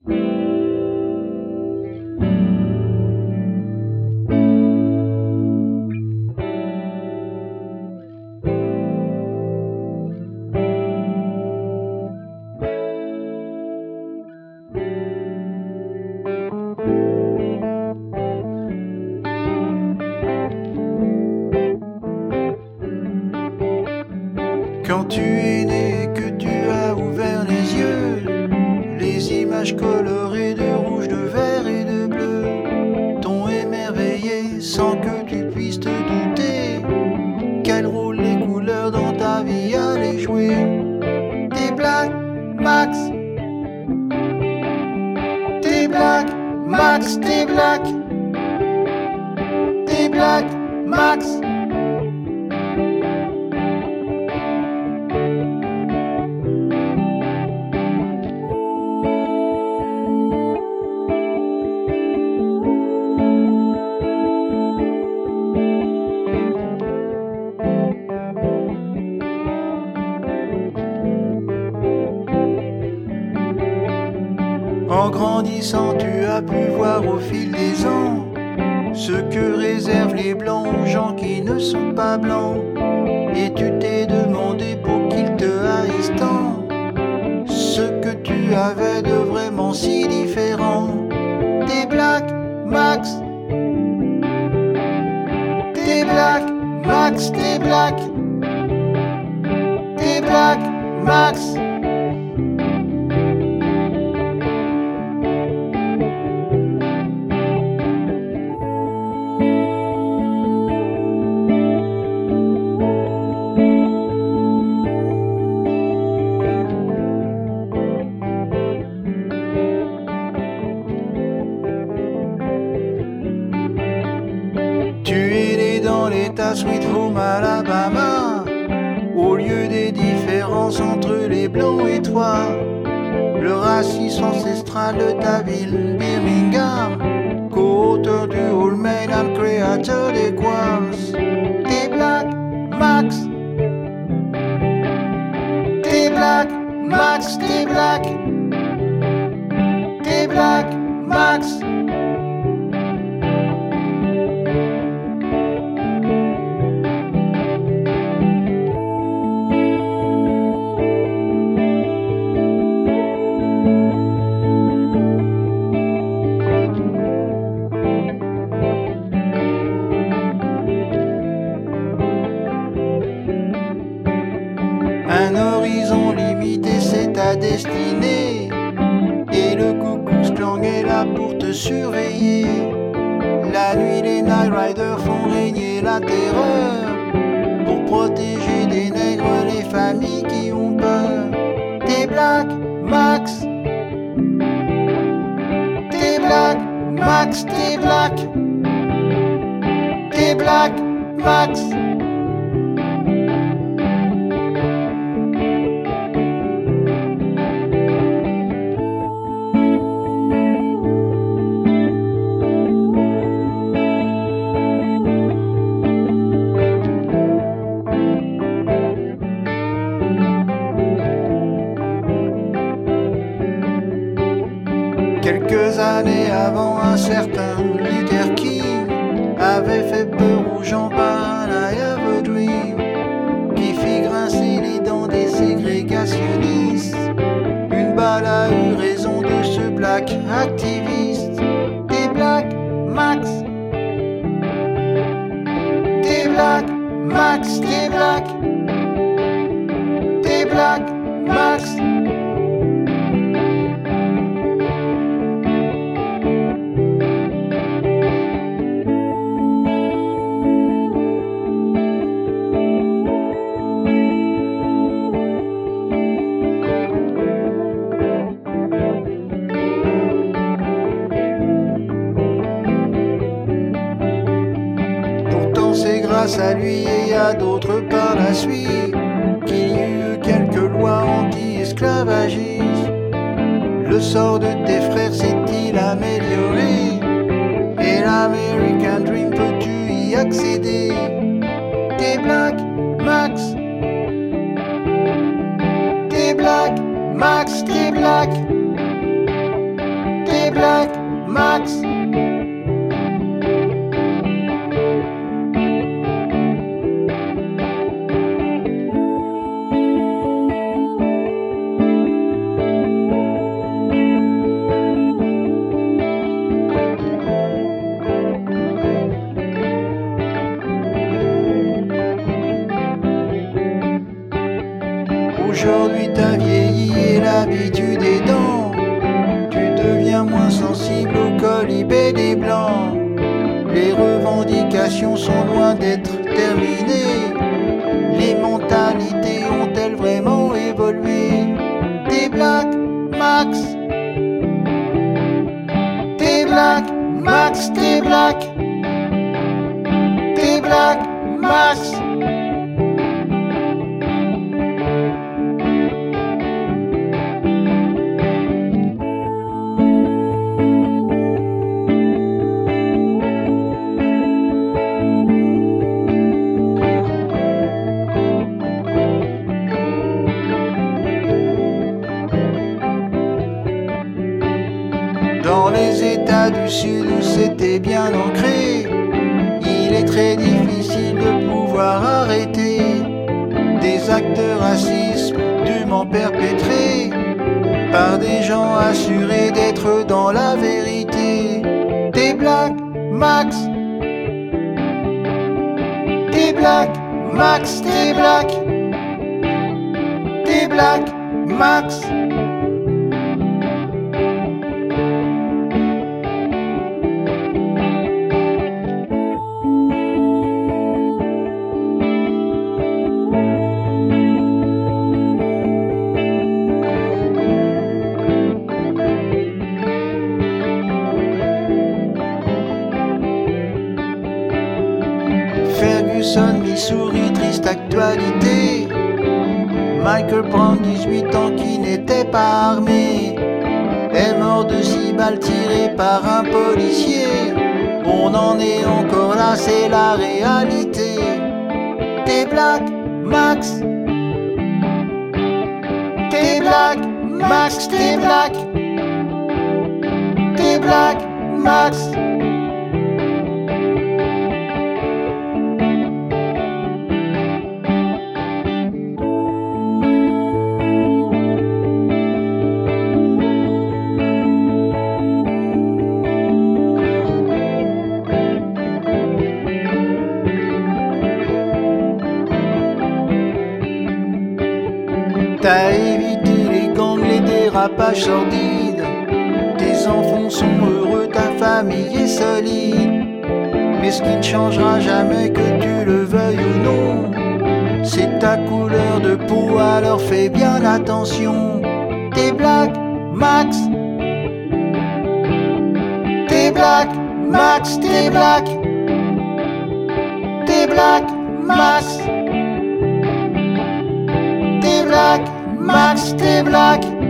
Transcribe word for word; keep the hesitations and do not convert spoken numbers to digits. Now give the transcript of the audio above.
Quand tu es né et que tu as ouvert les yeux, les images colorées de rouge, de vert et de bleu t'ont émerveillé sans que tu puisses te douter quel rôle les couleurs dans ta vie allaient jouer. T'es black, Max. T'es black, Max, t'es black. T'es black, Max. En grandissant, tu as pu voir au fil des ans ce que réservent les blancs aux gens qui ne sont pas blancs. Et tu t'es demandé pour qu'ils te haïssent tant ce que tu avais de vraiment si différent. T'es black, Max. T'es black, Max, t'es black. T'es black, Max. Tu es né dans l'état Sweet Home Alabama, au lieu des différences entre les blancs et toi. Le racisme ancestral de ta ville, Birmingham, co-auteur du Old Man and créateur des Quars. T'es black, Max. T'es black, Max, t'es black. T'es black, Max. Un horizon limité, c'est ta destinée. Et le Ku Klux Klan est là pour te surveiller. La nuit, les Night Riders font régner la terreur pour protéger des nègres les familles qui ont peur. T'es black, Max. T'es black, Max, t'es black. T'es black, Max. Quelques années avant, un certain Luther King avait fait peur aux gens par I Have a Dream, qui fit grincer les dents des ségrégationnistes. Une balle a eu raison de ce black activiste. T'es black, Max. T'es black, Max, t'es black. T'es black, Max. C'est grâce à lui et à d'autres par la suite qu'il y eut quelques lois anti-esclavagisme. Le sort de tes frères s'est-il amélioré? Et l'American Dream, peux-tu y accéder? T'es black, Max. T'es black, Max, t'es black. black, Max. Aujourd'hui t'as vieilli et l'habitude est dans. Tu deviens moins sensible au colibé des blancs. Les revendications sont loin d'être terminées. Les mentalités ont-elles vraiment évolué? T'es black, Max. T'es black, Max, t'es black. T'es black, Max. Dans les États du Sud où c'était bien ancré, il est très difficile de pouvoir arrêter des actes de racisme dûment perpétrés par des gens assurés d'être dans la vérité. T'es black, Max. T'es black, Max, t'es black. T'es black, Max. Ferguson, Missouri, triste actualité. Michael Brown, dix-huit ans, qui n'était pas armé, est mort de six balles tirées par un policier. On en est encore là, c'est la réalité. T'es black, Max. T'es black, Max, t'es black. T'es black, Max. T'as évité les gangs, les dérapages sordides. Tes enfants sont heureux, ta famille est solide. Mais ce qui ne changera jamais, que tu le veuilles ou non, c'est ta couleur de peau, alors fais bien attention. T'es black, Max. T'es black, Max, t'es black. T'es black, Max. T'es black, Max, t'es black.